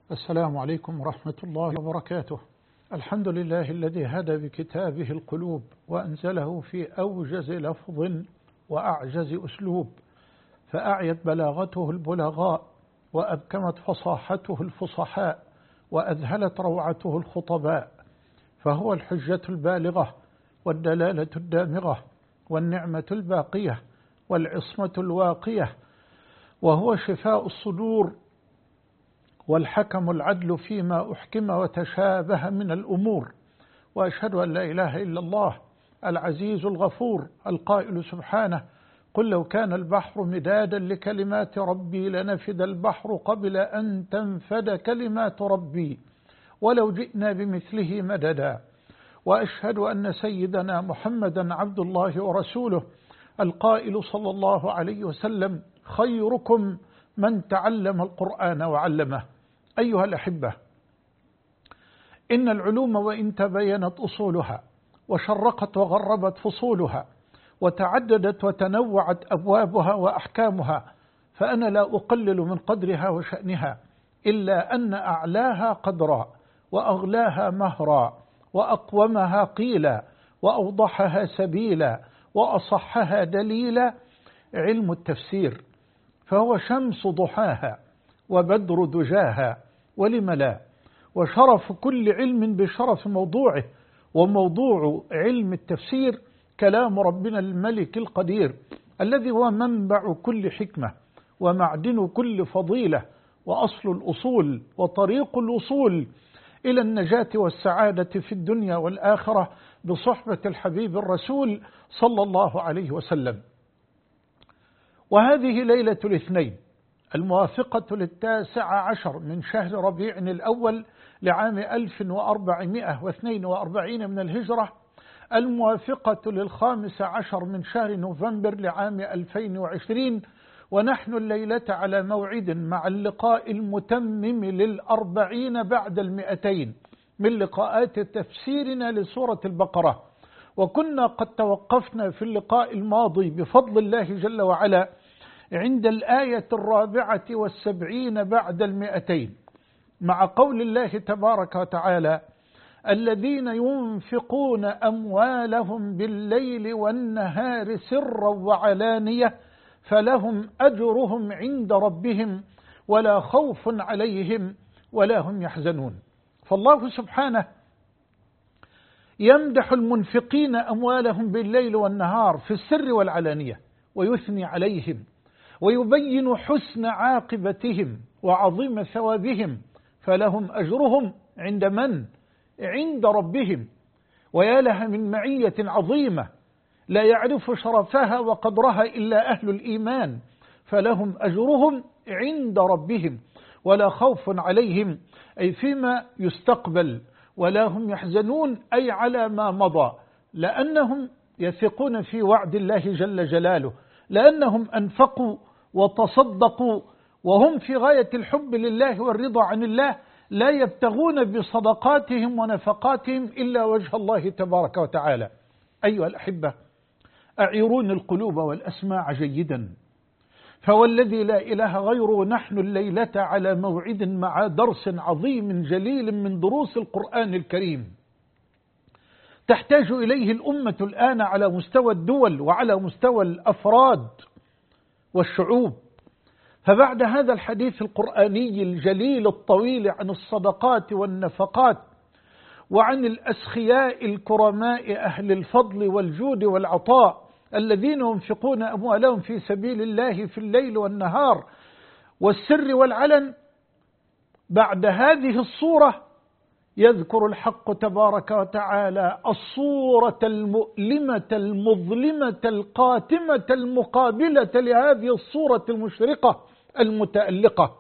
السلام عليكم ورحمة الله وبركاته. الحمد لله الذي هدى بكتابه القلوب وأنزله في أوجز لفظ وأعجز أسلوب، فأعيت بلاغته البلغاء وأبكمت فصاحته الفصحاء وأذهلت روعته الخطباء، فهو الحجة البالغة والدلالة الدامغة والنعمة الباقية والعصمة الواقية، وهو شفاء الصدور والحكم العدل فيما أحكم وتشابه من الأمور. وأشهد أن لا إله إلا الله العزيز الغفور القائل سبحانه: قل لو كان البحر مدادا لكلمات ربي لنفد البحر قبل أن تنفد كلمات ربي ولو جئنا بمثله مددا. وأشهد أن سيدنا محمدا عبد الله ورسوله القائل صلى الله عليه وسلم: خيركم من تعلم القرآن وعلمه. أيها الأحبة، إن العلوم وإن تبينت أصولها وشرقت وغربت فصولها وتعددت وتنوعت أبوابها وأحكامها، فأنا لا أقلل من قدرها وشأنها، إلا أن أعلاها قدرا وأغلاها مهرا وأقومها قيلا وأوضحها سبيلا وأصحها دليلا علم التفسير، فهو شمس ضحاها وبدر دجاها، ولم لا، وشرف كل علم بشرف موضوعه، وموضوع علم التفسير كلام ربنا الملك القدير الذي هو منبع كل حكمة ومعدن كل فضيلة وأصل الأصول وطريق الوصول إلى النجاة والسعادة في الدنيا والآخرة بصحبة الحبيب الرسول صلى الله عليه وسلم. وهذه ليلة الاثنين الموافقة 19 من شهر ربيع الأول لعام 1442 من الهجرة، الموافقة 15 من شهر نوفمبر لعام 2020، ونحن الليلة على موعد مع اللقاء المتمم 40 بعد 200 من لقاءات تفسيرنا لسورة البقرة. وكنا قد توقفنا في اللقاء الماضي بفضل الله جل وعلا عند الآية 74 بعد 200 مع قول الله تبارك وتعالى: الذين ينفقون أموالهم بالليل والنهار سرا وعلانية فلهم أجرهم عند ربهم ولا خوف عليهم ولا هم يحزنون. فالله سبحانه يمدح المنفقين أموالهم بالليل والنهار في السر والعلانية، ويثني عليهم ويبين حسن عاقبتهم وعظيم ثوابهم، فلهم أجرهم عند من؟ عند ربهم. ويا لها من معية عظيمة لا يعرف شرفها وقدرها إلا أهل الإيمان، فلهم أجرهم عند ربهم ولا خوف عليهم أي فيما يستقبل، ولا هم يحزنون أي على ما مضى، لأنهم يثقون في وعد الله جل جلاله، لأنهم أنفقوا وتصدقوا وهم في غاية الحب لله والرضا عن الله، لا يبتغون بصدقاتهم ونفقاتهم إلا وجه الله تبارك وتعالى. أيها الأحبة، أعيرون القلوب والأسماع جيدا، فوالذي لا إله غيره نحن الليلة على موعد مع درس عظيم جليل من دروس القرآن الكريم تحتاج إليه الأمة الآن على مستوى الدول وعلى مستوى الأفراد والشعوب. فبعد هذا الحديث القرآني الجليل الطويل عن الصدقات والنفقات وعن الأسخياء الكرماء أهل الفضل والجود والعطاء الذين ينفقون أموالهم في سبيل الله في الليل والنهار والسر والعلن، بعد هذه الصورة يذكر الحق تبارك وتعالى الصورة المؤلمة المظلمة القاتمة المقابلة لهذه الصورة المشرقة المتألقة.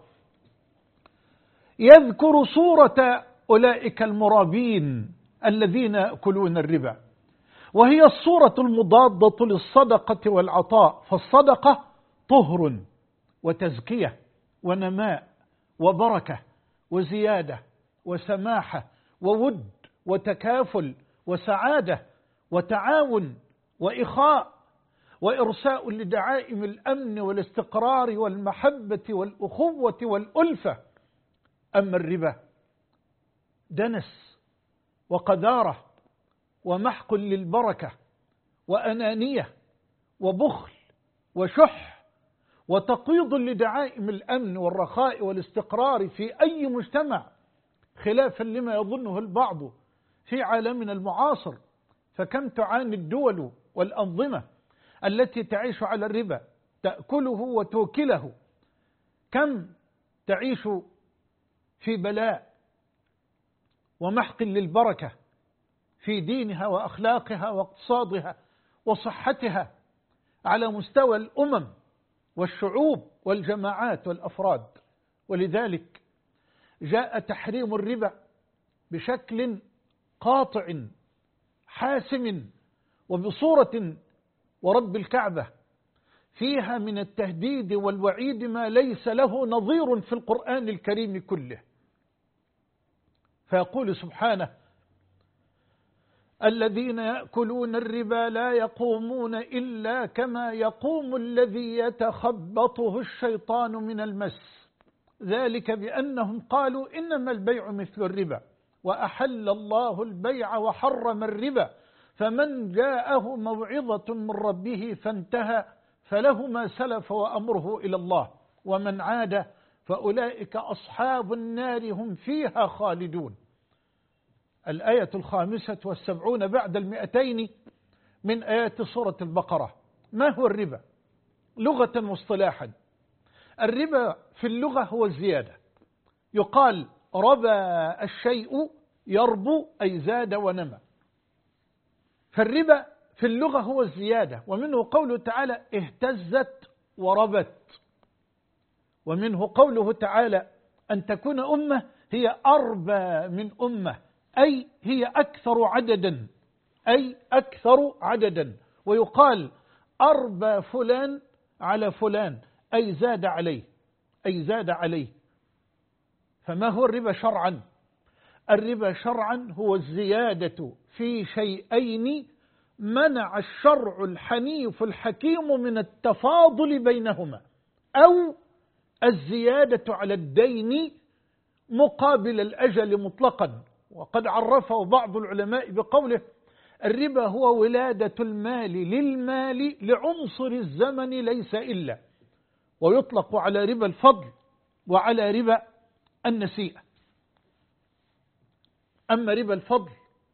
يذكر صورة أولئك المرابين الذين يأكلون الربا، وهي الصورة المضادة للصدقة والعطاء. فالصدقة طهر وتزكية ونماء وبركة وزيادة وسماحة وود وتكافل وسعادة وتعاون وإخاء وإرساء لدعائم الأمن والاستقرار والمحبة والأخوة والألفة. أما الربا دنس وقذارة ومحق للبركة وأنانية وبخل وشح وتقييض لدعائم الأمن والرخاء والاستقرار في أي مجتمع، خلافا لما يظنه البعض في عالمنا المعاصر. فكم تعاني الدول والأنظمة التي تعيش على الربا، تأكله وتوكله، كم تعيش في بلاء ومحق للبركة في دينها وأخلاقها واقتصادها وصحتها على مستوى الأمم والشعوب والجماعات والأفراد. ولذلك جاء تحريم الربا بشكل قاطع حاسم وبصورة ورب الكعبة فيها من التهديد والوعيد ما ليس له نظير في القرآن الكريم كله. فيقول سبحانه: الذين يأكلون الربا لا يقومون إلا كما يقوم الذي يتخبطه الشيطان من المس، ذلك بأنهم قالوا إنما البيع مثل الربا وأحل الله البيع وحرم الربا، فمن جاءه موعظة من ربه فانتهى فله ما سلف وأمره إلى الله ومن عاد فأولئك أصحاب النار هم فيها خالدون. الآية 75 بعد 200 من آيات سورة البقرة. ما هو الربا لغة واصطلاحا؟ الربا في اللغة هو الزيادة، يقال ربى الشيء يربو أي زاد ونمى. فالربا في اللغة هو الزيادة، ومنه قوله تعالى اهتزت وربت، ومنه قوله تعالى أن تكون أمة هي أربى من أمة، أي هي أكثر عددا، أي أكثر عددا. ويقال أربى فلان على فلان أي زاد عليه، أي زاد عليه. فما هو الربا شرعا؟ الربا شرعا هو الزيادة في شيئين منع الشرع الحنيف الحكيم من التفاضل بينهما، أو الزيادة على الدين مقابل الأجل مطلقا. وقد عرفه بعض العلماء بقوله: الربا هو ولادة المال للمال لعنصر الزمن ليس إلا. ويطلق على ربا الفضل وعلى ربا النسيئة. أما ربا الفضل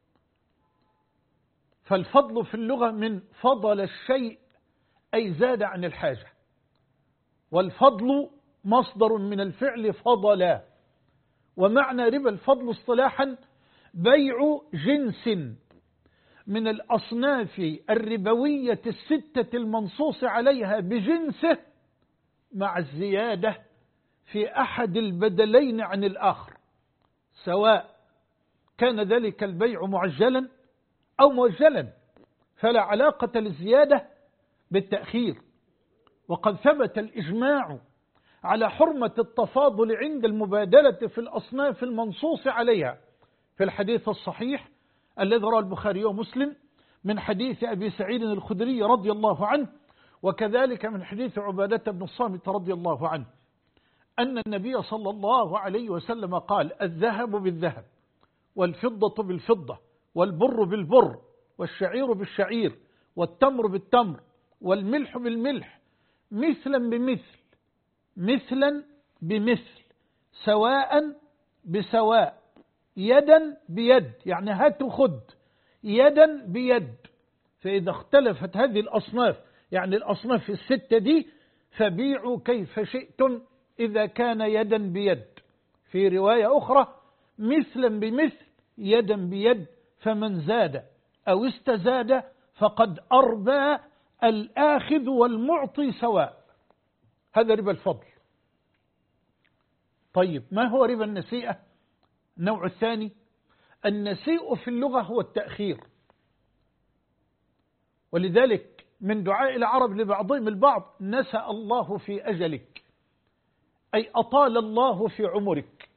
فالفضل في اللغة من فضل الشيء أي زاد عن الحاجة، والفضل مصدر من الفعل فضلا. ومعنى ربا الفضل اصطلاحا بيع جنس من الأصناف الربوية الستة المنصوص عليها بجنسه مع الزيادة في أحد البدلين عن الآخر، سواء كان ذلك البيع معجلا أو مؤجلا، فلا علاقة للزيادة بالتأخير. وقد ثبت الإجماع على حرمة التفاضل عند المبادلة في الأصناف المنصوص عليها في الحديث الصحيح الذي رواه البخاري ومسلم من حديث أبي سعيد الخدري رضي الله عنه، وكذلك من حديث عبادة بن الصامت رضي الله عنه، أن النبي صلى الله عليه وسلم قال: الذهب بالذهب والفضة بالفضة والبر بالبر والشعير بالشعير والتمر بالتمر والملح بالملح مثلا بمثل، مثلا بمثل، سواء بسواء، يدا بيد، يعني هات وخد، يدا بيد. فإذا اختلفت هذه الأصناف، يعني الأصناف الستة دي، فبيعوا كيف شئتم إذا كان يدا بيد. في رواية أخرى مثلا بمثل يدا بيد، فمن زاد أو استزاد فقد أربى الآخذ والمعطي سواء. هذا ربا الفضل. طيب ما هو ربا النسيئة؟ النوع الثاني. النسيء في اللغة هو التأخير، ولذلك من دعاء العرب لبعضهم البعض: نسأ الله في أجلك، أي أطال الله في عمرك.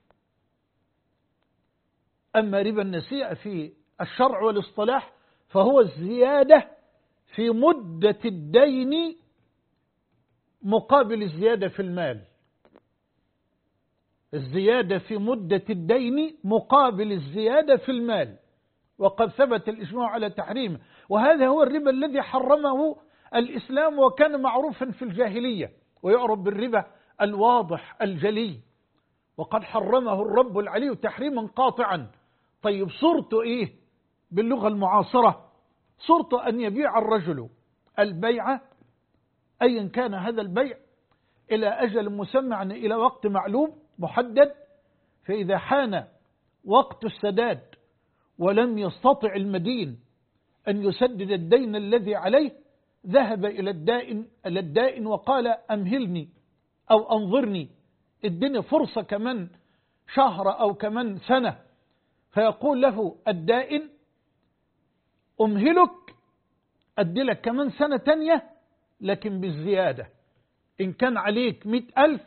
أما ربا النسيئة في الشرع والاصطلاح فهو الزيادة في مدة الدين مقابل الزيادة في المال. الزيادة في مدة الدين مقابل الزيادة في المال، وقد ثبت الإجماع على تحريمه. وهذا هو الربا الذي حرمه الإسلام وكان معروفا في الجاهلية، ويعرف بالربا الواضح الجلي، وقد حرمه الرب العلي تحريما قاطعا. طيب صورته إيه باللغة المعاصرة؟ صورته أن يبيع الرجل البيع أيا كان هذا البيع إلى أجل مسمى، إلى وقت معلوم محدد، فإذا حان وقت السداد ولم يستطع المدين أن يسدد الدين الذي عليه، ذهب إلى الدائن وقال أمهلني أو أنظرني، ادني فرصة كمان شهر أو كمان سنة. فيقول له الدائن أمهلك، أدلك كمان سنة تانية لكن بالزيادة، إن كان عليك 100,000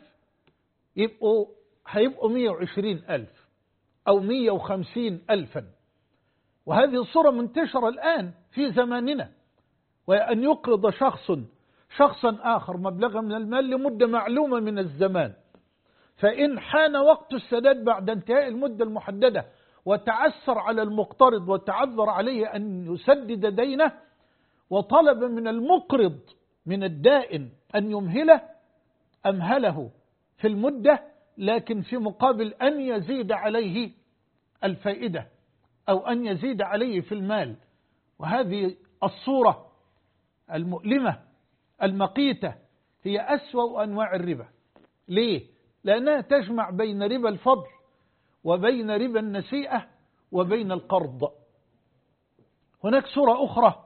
هيبقوا 120,000 أو 150,000. وهذه الصورة منتشرة الآن في زماننا، وأن يقرض شخصا آخر مبلغا من المال لمدة معلومة من الزمان، فإن حان وقت السداد بعد انتهاء المدة المحددة وتعسر على المقترض وتعذر عليه أن يسدد دينه، وطلب من المقرض من الدائن أن يمهله، أمهله في المدة، لكن في مقابل أن يزيد عليه الفائدة أو أن يزيد عليه في المال. وهذه الصورة المؤلمة المقيتة هي أسوأ أنواع الربا. ليه؟ لأنها تجمع بين ربا الفضل وبين ربا النسيئة وبين القرض. هناك صورة أخرى،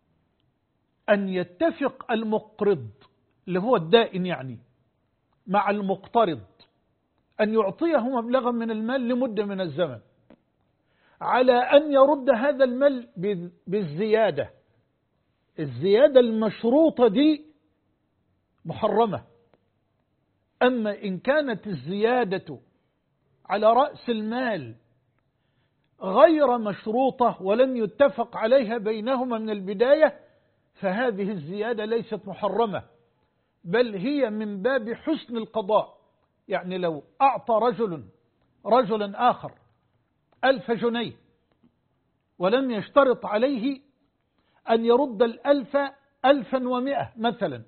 أن يتفق المقرض اللي هو الدائن مع المقترض أن يعطيه مبلغا من المال لمدة من الزمن على أن يرد هذا المال بالزيادة. الزيادة المشروطة دي محرمة. أما إن كانت الزيادة على رأس المال غير مشروطة ولم يتفق عليها بينهما من البداية، فهذه الزيادة ليست محرمة، بل هي من باب حسن القضاء. يعني لو أعطى رجلا آخر 1,000 جنيه ولم يشترط عليه أن يرد 1,100 مثلا،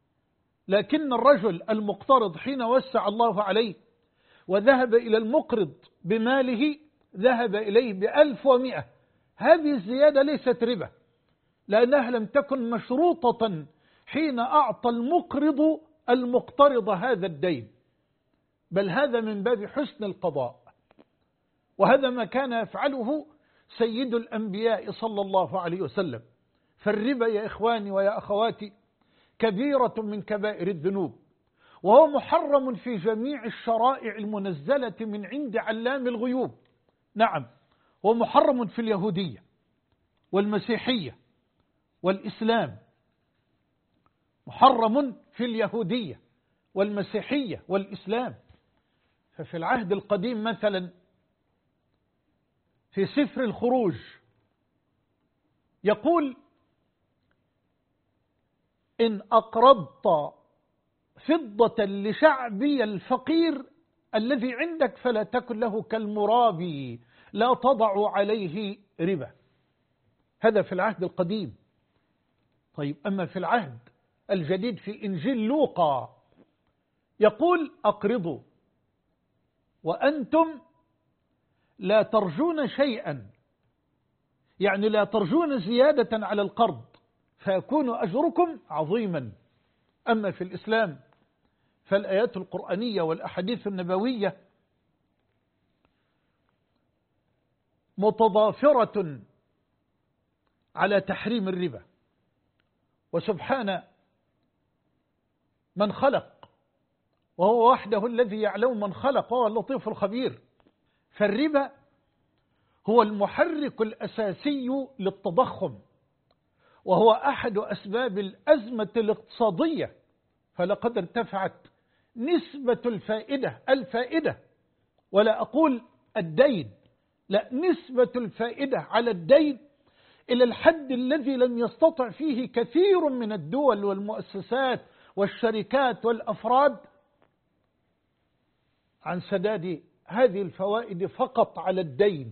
لكن الرجل المقترض حين وسع الله عليه وذهب إلى المقرض بماله ذهب إليه 1,100، هذه الزيادة ليست ربا، لأنها لم تكن مشروطة حين أعطى المقرض المقترض هذا الدين، بل هذا من باب حسن القضاء. وهذا ما كان يفعله سيد الأنبياء صلى الله عليه وسلم. فالربا يا إخواني ويا أخواتي كبيرة من كبائر الذنوب، وهو محرم في جميع الشرائع المنزلة من عند علام الغيوب. نعم، هو محرم في اليهودية والمسيحية والإسلام، محرم في اليهودية والمسيحية والإسلام. ففي العهد القديم مثلا في سفر الخروج يقول: إن أقرضت فضة لشعبي الفقير الذي عندك فلا تكن له كالمرابي لا تضع عليه ربا. هذا في العهد القديم. طيب، أما في العهد الجديد في إنجيل لوقا يقول: أقرضوا وأنتم لا ترجون شيئا، يعني لا ترجون زيادة على القرض فيكون أجركم عظيما. أما في الإسلام فالآيات القرآنية والأحاديث النبوية متضافرة على تحريم الربا. وسبحان من خلق، وهو وحده الذي يعلم من خلق وهو اللطيف الخبير. فالربا هو المحرك الأساسي للتضخم، وهو أحد أسباب الأزمة الاقتصادية. فلقد ارتفعت نسبة الفائدة، ولا أقول الدين، لا، نسبة الفائدة على الدين إلى الحد الذي لم يستطع فيه كثير من الدول والمؤسسات والشركات والأفراد عن سداد هذه الفوائد فقط على الدين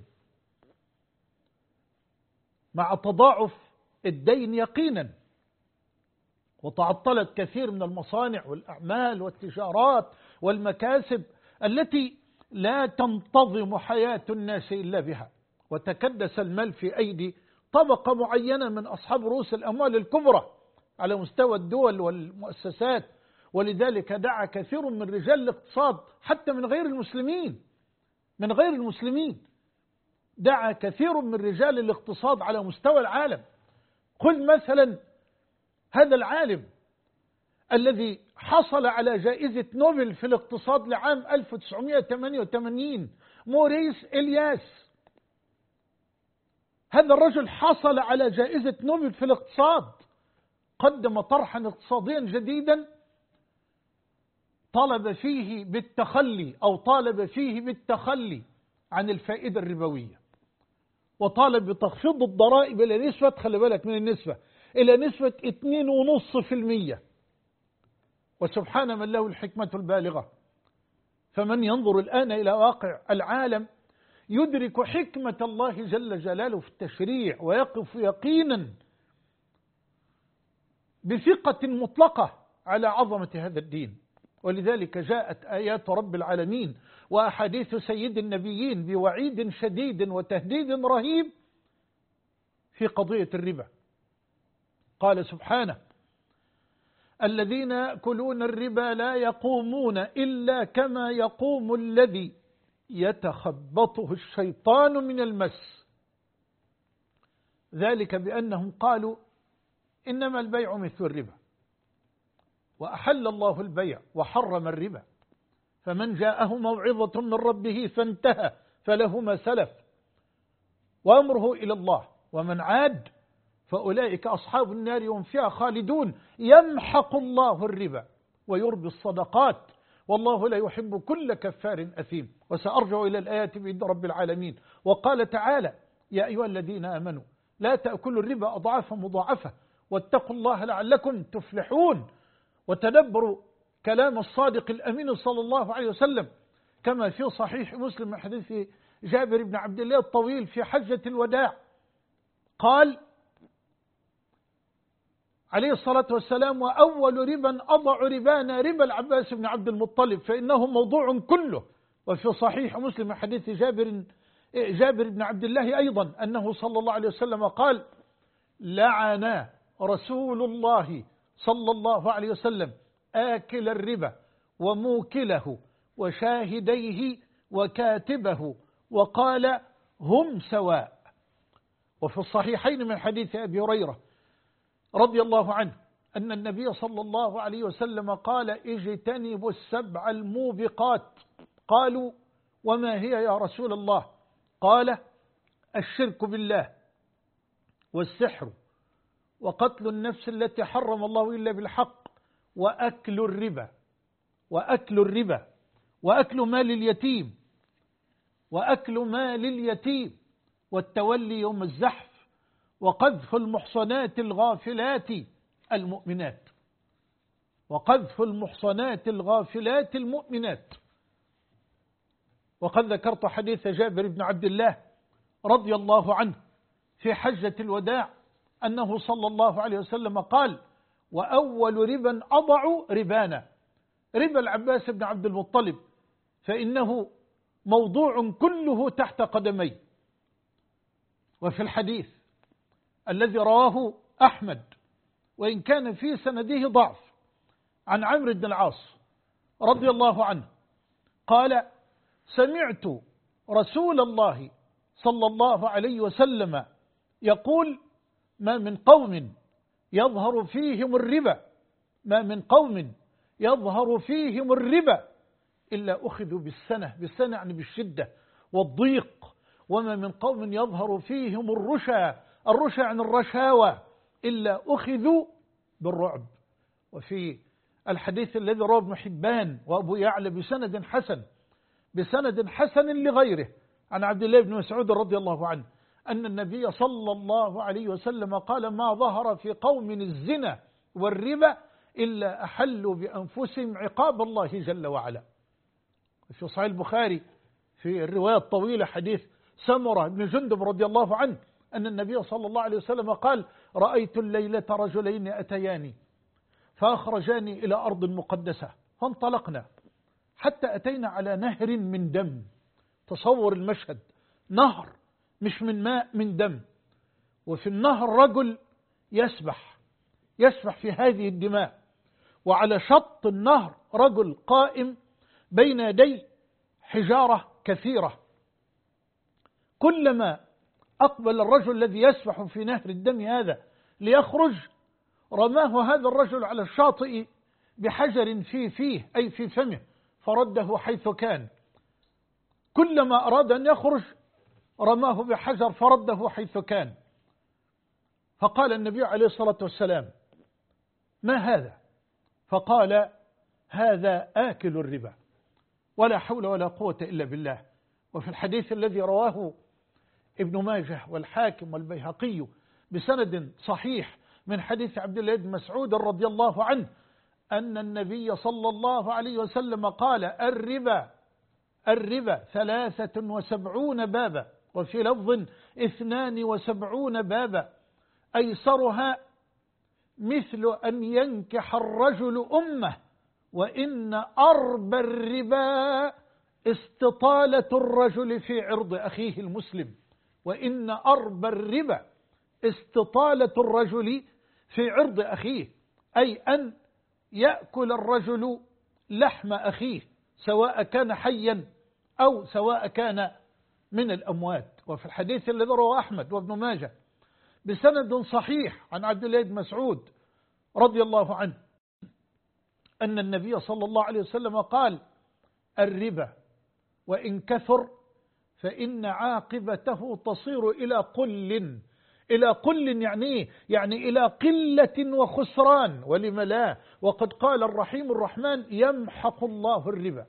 مع تضاعف الدين يقينا، وتعطلت كثير من المصانع والأعمال والتجارات والمكاسب التي لا تنتظم حياة الناس إلا بها، وتكدس المال في أيدي طبقة معينة من أصحاب رؤوس الأموال الكبرى على مستوى الدول والمؤسسات. ولذلك دعا كثير من رجال الاقتصاد حتى من غير المسلمين دعا كثير من رجال الاقتصاد على مستوى العالم. خذ مثلا هذا العالم الذي حصل على جائزة نوبل في الاقتصاد لعام 1988 موريس إلياس. هذا الرجل حصل على جائزة نوبل في الاقتصاد، قدم طرحا اقتصاديا جديدا طالب فيه بالتخلي عن الفائدة الربوية، وطالب بتخفيض الضرائب إلى نسبة، خلي بالك من النسبة، إلى نسبة 2.5%. وسبحان من له الحكمة البالغة. فمن ينظر الآن إلى واقع العالم يدرك حكمة الله جل جلاله في التشريع، ويقف يقينا بثقة مطلقة على عظمة هذا الدين. ولذلك جاءت آيات رب العالمين وأحاديث سيد النبيين بوعيد شديد وتهديد رهيب في قضية الربا. قال سبحانه: الذين يأكلون الربا لا يقومون إلا كما يقوم الذي يتخبطه الشيطان من المس، ذلك بأنهم قالوا إنما البيع مثل الربا، وأحل الله البيع وحرم الربا، فمن جاءه موعظة من ربه فانتهى فله ما سلف وأمره إلى الله، ومن عاد فأولئك أصحاب النار هم فيها خالدون. يمحق الله الربا ويربي الصدقات والله لا يحب كل كفار أثيم. وسأرجع إلى الآيات بإذن رب العالمين. وقال تعالى: يا أيها الذين آمنوا لا تأكلوا الربا أضعافا مضاعفة واتقوا الله لعلكم تفلحون. وتدبروا كلام الصادق الأمين صلى الله عليه وسلم كما في صحيح مسلم من حديث جابر بن عبد الله الطويل في حجة الوداع، قال عليه الصلاة والسلام: وأول ربا أضع ربانا ربا العباس بن عبد المطلب فإنه موضوع كله. وفي صحيح مسلم من حديث جابر بن عبد الله أيضا أنه صلى الله عليه وسلم قال: لعن رسول الله صلى الله عليه وسلم آكل الربا وموكله وشاهديه وكاتبه وقال: هم سواء. وفي الصحيحين من حديث أبي هريرة رضي الله عنه أن النبي صلى الله عليه وسلم قال: اجتنبوا السبع الموبقات. قالوا: وما هي يا رسول الله؟ قال: الشرك بالله، والسحر، وقتل النفس التي حرم الله إلا بالحق، وأكل الربا وأكل مال اليتيم والتولي يوم الزحف، وقذف المحصنات الغافلات المؤمنات. وقد ذكرت حديث جابر بن عبد الله رضي الله عنه في حجة الوداع أنه صلى الله عليه وسلم قال: وأول ربا أضع ربانا ربا العباس بن عبد المطلب فإنه موضوع كله تحت قدمي. وفي الحديث الذي رواه أحمد وإن كان في سنده ضعف عن عمرو بن العاص رضي الله عنه قال: سمعت رسول الله صلى الله عليه وسلم يقول: ما من قوم يظهر فيهم الربا إلا أخذوا بالسنة يعني بالشدة والضيق، وما من قوم يظهر فيهم الرشا عن الرشاوى إلا أخذوا بالرعب. وفي الحديث الذي رواه ابن حبان وأبو يعلى بسند حسن لغيره عن عبد الله بن مسعود رضي الله عنه أن النبي صلى الله عليه وسلم قال: ما ظهر في قوم الزنا والربا إلا أحلوا بأنفسهم عقاب الله جل وعلا. في صحيح البخاري في الرواية الطويلة حديث سمرة بن جندب رضي الله عنه أن النبي صلى الله عليه وسلم قال: رأيت الليلة رجلين أتياني فأخرجاني إلى أرض مقدسة، فانطلقنا حتى أتينا على نهر من دم. تصور المشهد، نهر مش من ماء، من دم، وفي النهر رجل يسبح في هذه الدماء، وعلى شط النهر رجل قائم بين يدي حجارة كثيرة. كلما أقبل الرجل الذي يسبح في نهر الدم هذا ليخرج، رماه هذا الرجل على الشاطئ بحجر فيه أي في فمه، فرده حيث كان. كلما أراد أن يخرج رماه بحجر فرده حيث كان. فقال النبي عليه الصلاة والسلام: ما هذا؟ فقال: هذا آكل الربا. ولا حول ولا قوة إلا بالله. وفي الحديث الذي رواه ابن ماجه والحاكم والبيهقي بسند صحيح من حديث عبد الله بن مسعود رضي الله عنه أن النبي صلى الله عليه وسلم قال: الربا 73 بابا، وفي لفظ 72 بابا، أيسرها مثل أن ينكح الرجل أمه، وإن أربى الربا استطالة الرجل في عرض أخيه المسلم. وإن أربى الربا استطالة الرجل في عرض أخيه، أي أن يأكل الرجل لحم أخيه سواء كان حيا أو سواء كان من الأموات. وفي الحديث الذي رواه أحمد وابن ماجه بسند صحيح عن عبد الله بن مسعود رضي الله عنه أن النبي صلى الله عليه وسلم قال: الربا وإن كثر فإن عاقبته تصير إلى قل. إلى قل يعني إلى قلة وخسران. ولم لا؟ وقد قال الرحيم الرحمن: يمحق الله الربا.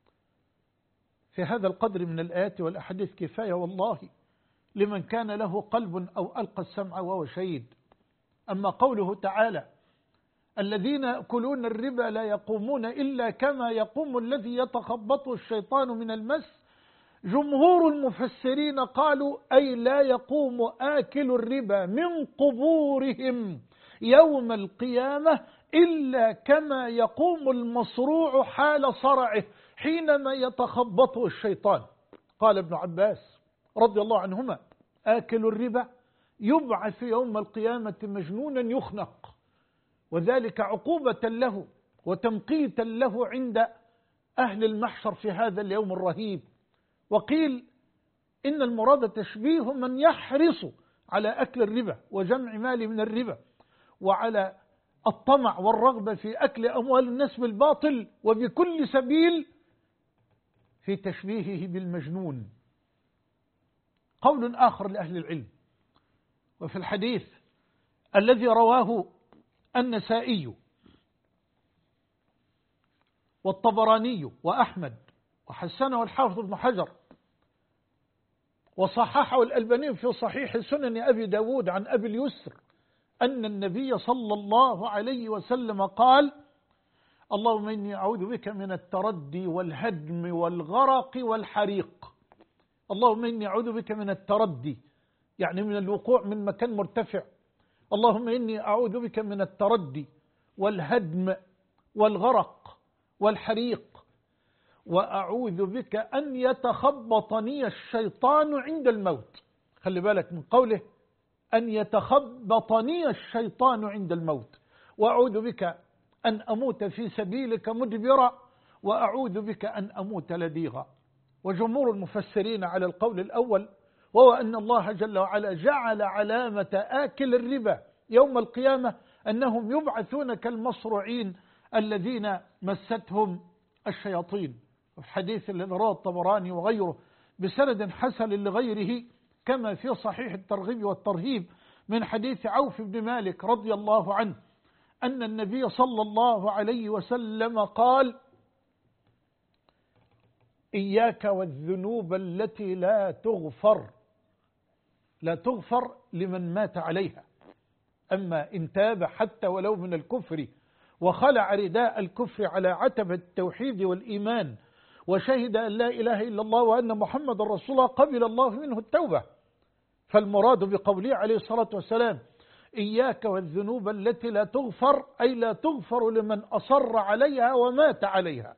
في هذا القدر من الآيات والأحاديث كفاية والله لمن كان له قلب أو ألقى السمع وهو شهيد. أما قوله تعالى: الذين يأكلون الربا لا يقومون إلا كما يقوم الذي يتخبطه الشيطان من المس، جمهور المفسرين قالوا: أي لا يقوم آكل الربا من قبورهم يوم القيامة إلا كما يقوم المصروع حال صرعه حينما يتخبطه الشيطان. قال ابن عباس رضي الله عنهما: آكل الربا يبعث يوم القيامة مجنونا يخنق، وذلك عقوبة له وتمقيتا له عند أهل المحشر في هذا اليوم الرهيب. وقيل إن المراد تشبيه من يحرص على أكل الربا وجمع مال من الربا وعلى الطمع والرغبة في أكل أموال الناس بالباطل وبكل سبيل، في تشبيهه بالمجنون. قول آخر لأهل العلم: وفي الحديث الذي رواه النسائي والطبراني وأحمد وحسنه الحافظ ابن حجر وصححه الألباني في صحيح سنن أبي داود عن أبي اليسر أن النبي صلى الله عليه وسلم قال: اللهم إني أعوذ بك من التردي والهدم والغرق والحريق. اللهم إني أعوذ بك من التردي يعني من الوقوع من مكان مرتفع. اللهم إني أعوذ بك من التردي والهدم والغرق والحريق، وأعوذ بك أن يتخبطني الشيطان عند الموت. خلي بالك من قوله أن يتخبطني الشيطان عند الموت. وأعوذ بك أن أموت في سبيلك مدبرا، وأعوذ بك أن أموت لديغا. وجمهور المفسرين على القول الأول، وهو أن الله جل وعلا جعل علامة آكل الربا يوم القيامة أنهم يبعثون كالمصروعين الذين مستهم الشياطين. وفي حديث الذي رواه الطبراني وغيره بسند حسن لغيره كما في صحيح الترغيب والترهيب من حديث عوف بن مالك رضي الله عنه أن النبي صلى الله عليه وسلم قال: إياك والذنوب التي لا تغفر لمن مات عليها، أما إن تاب حتى ولو من الكفر وخلع رداء الكفر على عتبة التوحيد والإيمان وشهد أن لا إله إلا الله وأن محمد رسول الله قبل الله منه التوبة. فالمراد بقوله عليه الصلاة والسلام إياك والذنوب التي لا تغفر، أي لا تغفر لمن أصر عليها ومات عليها.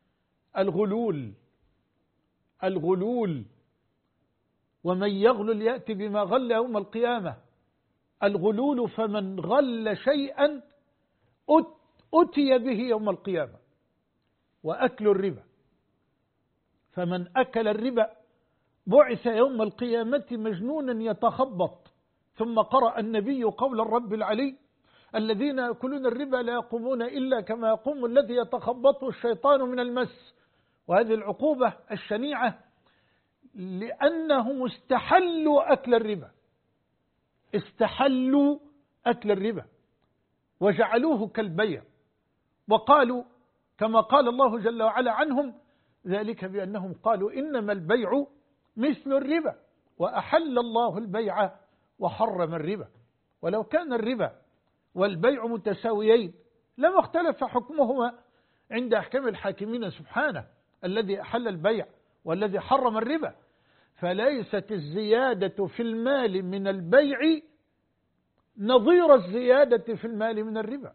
الغلول ومن يغلل يأتي بما غل يوم القيامة. الغلول فمن غل شيئا أتي به يوم القيامة. وأكل الربا، فمن أكل الربا بعث يوم القيامة مجنونا يتخبط. ثم قرأ النبي قول الرب العلي الذين يأكلون الربا لا يقومون إلا كما يقوم الذي يتخبطه الشيطان من المس. وهذه العقوبة الشنيعة لأنهم استحلوا أكل الربا، استحلوا أكل الربا وجعلوه كالبيع، وقالوا كما قال الله جل وعلا عنهم ذلك بأنهم قالوا إنما البيع مثل الربا وأحل الله البيع وحرم الربا. ولو كان الربا والبيع متساويين لما اختلف حكمهما عند أحكام الحاكمين سبحانه الذي أحل البيع والذي حرم الربا. فليست الزيادة في المال من البيع نظير الزيادة في المال من الربا.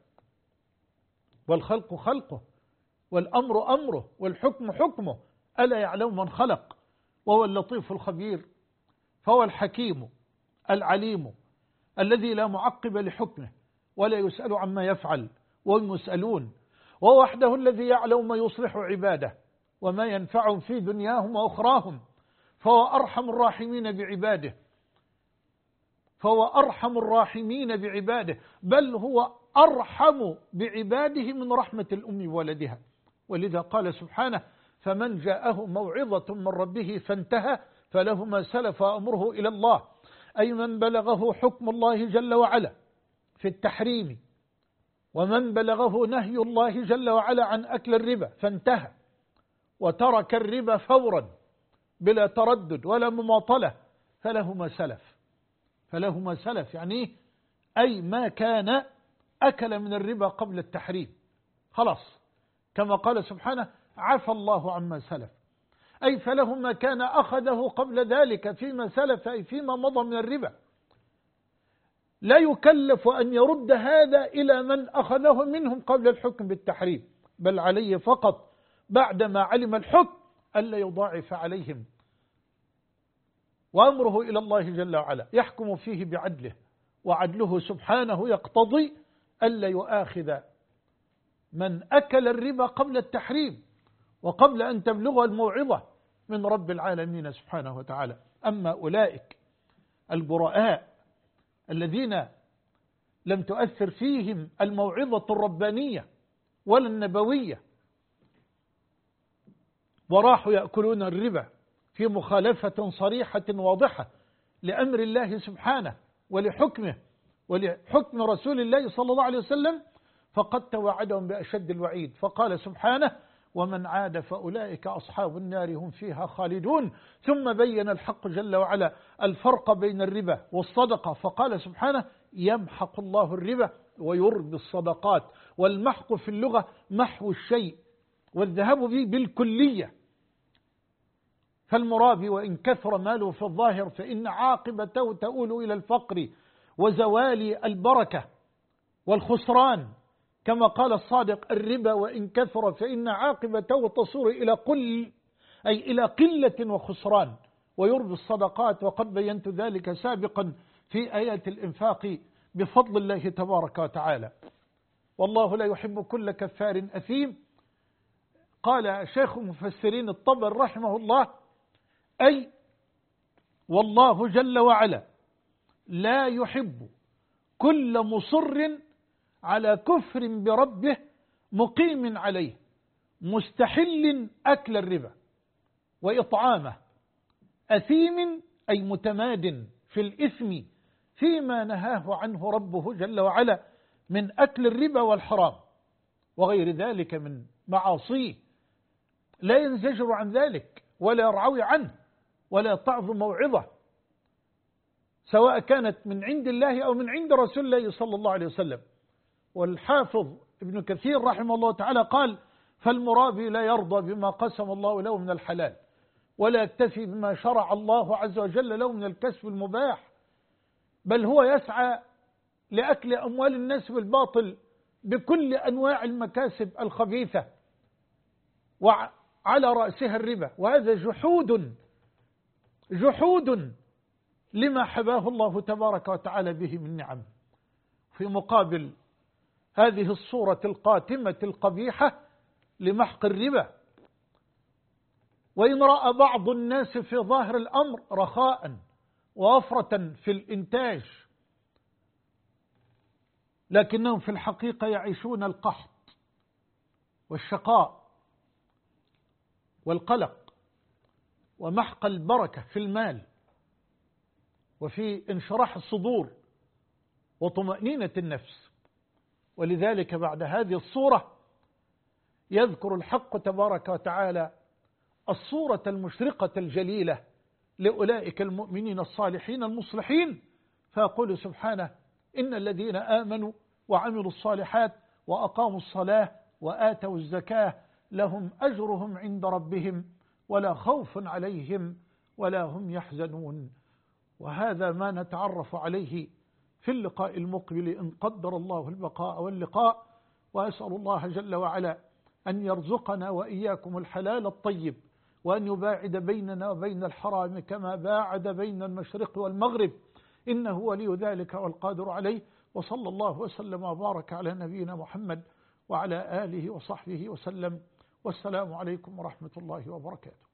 والخلق خلقه والأمر أمره والحكم حكمه، ألا يعلم من خلق وهو اللطيف الخبير. فهو الحكيم العليم الذي لا معقب لحكمه ولا يسأل عما يفعل وهم يسألون، وهو وحده الذي يعلم ما يصلح عباده وما ينفعهم في دنياهم وأخراهم. فهو أرحم الراحمين بعباده، فهو أرحم الراحمين بعباده، بل هو أرحم بعباده من رحمة الأم بولدها. ولذا قال سبحانه فمن جاءه موعظة من ربه فانتهى فله ما سلف أمره إلى الله، أي من بلغه حكم الله جل وعلا في التحريم، ومن بلغه نهي الله جل وعلا عن أكل الربا فانتهى وترك الربا فورا بلا تردد ولا مماطلة فله ما سلف. فله ما سلف يعني أي ما كان أكل من الربا قبل التحريم خلاص، كما قال سبحانه عفى الله عما سلف، أي فله ما كان أخذه قبل ذلك فيما سلف، أي فيما مضى من الربا. لا يكلف أن يرد هذا إلى من أخذه منهم قبل الحكم بالتحريم، بل عليه فقط بعدما علم الحكم ألا يضاعف عليهم، وأمره إلى الله جل وعلا يحكم فيه بعدله، وعدله سبحانه يقتضي ألا يؤاخذ من أكل الربا قبل التحريم وقبل أن تبلغ الموعظة من رب العالمين سبحانه وتعالى. أما أولئك البراء الذين لم تؤثر فيهم الموعظة الربانية ولا النبوية وراحوا يأكلون الربا في مخالفة صريحة واضحة لأمر الله سبحانه ولحكمه ولحكم رسول الله صلى الله عليه وسلم، فقد توعدهم بأشد الوعيد. فقال سبحانه ومن عاد فأولئك أصحاب النار هم فيها خالدون. ثم بين الحق جل وعلا الفرق بين الربا والصدقة، فقال سبحانه يمحق الله الربا ويربي الصدقات. والمحق في اللغة محو الشيء والذهاب به بالكلية. فالمرابي وإن كثر ماله في الظاهر فإن عاقبته تؤول إلى الفقر وزوال البركة والخسران، كما قال الصادق الربا وإن كثر فإن عاقبته تصور إلى قلة وخسران. ويربي الصدقات، وقد بينت ذلك سابقا في آيات الإنفاق بفضل الله تبارك وتعالى. والله لا يحب كل كفار أثيم. قال شيخ المفسرين الطبري رحمه الله أي والله جل وعلا لا يحب كل مصر على كفر بربه مقيم عليه مستحل أكل الربا وإطعامه، أثيم أي متماد في الإثم فيما نهاه عنه ربه جل وعلا من أكل الربا والحرام وغير ذلك من معاصيه، لا ينزجر عن ذلك ولا يرعوي عنه ولا يتعظ موعظة، سواء كانت من عند الله أو من عند رسول الله صلى الله عليه وسلم. والحافظ ابن كثير رحمه الله تعالى قال فالمرابي لا يرضى بما قسم الله له من الحلال، ولا يكتفي بما شرع الله عز وجل له من الكسب المباح، بل هو يسعى لأكل أموال الناس بالباطل بكل أنواع المكاسب الخبيثة، وعلى رأسها الربا. وهذا جحود لما حباه الله تبارك وتعالى به من نعم. في مقابل هذه الصورة القاتمة القبيحة لمحق الربا، وإن رأى بعض الناس في ظاهر الأمر رخاء ووفرة في الإنتاج، لكنهم في الحقيقة يعيشون القحط والشقاء والقلق ومحق البركة في المال وفي انشراح الصدور وطمأنينة النفس. ولذلك بعد هذه الصورة يذكر الحق تبارك وتعالى الصورة المشرقة الجليلة لأولئك المؤمنين الصالحين المصلحين، فيقول سبحانه: إن الذين آمنوا وعملوا الصالحات وأقاموا الصلاة وآتوا الزكاة لهم أجرهم عند ربهم ولا خوف عليهم ولا هم يحزنون. وهذا ما نتعرف عليه في اللقاء المقبل إن قدر الله البقاء واللقاء. وأسأل الله جل وعلا أن يرزقنا وإياكم الحلال الطيب، وأن يباعد بيننا وبين الحرام كما باعد بين المشرق والمغرب، إنه ولي ذلك والقادر عليه. وصلى الله وسلم وبارك على نبينا محمد وعلى آله وصحبه وسلم، والسلام عليكم ورحمة الله وبركاته.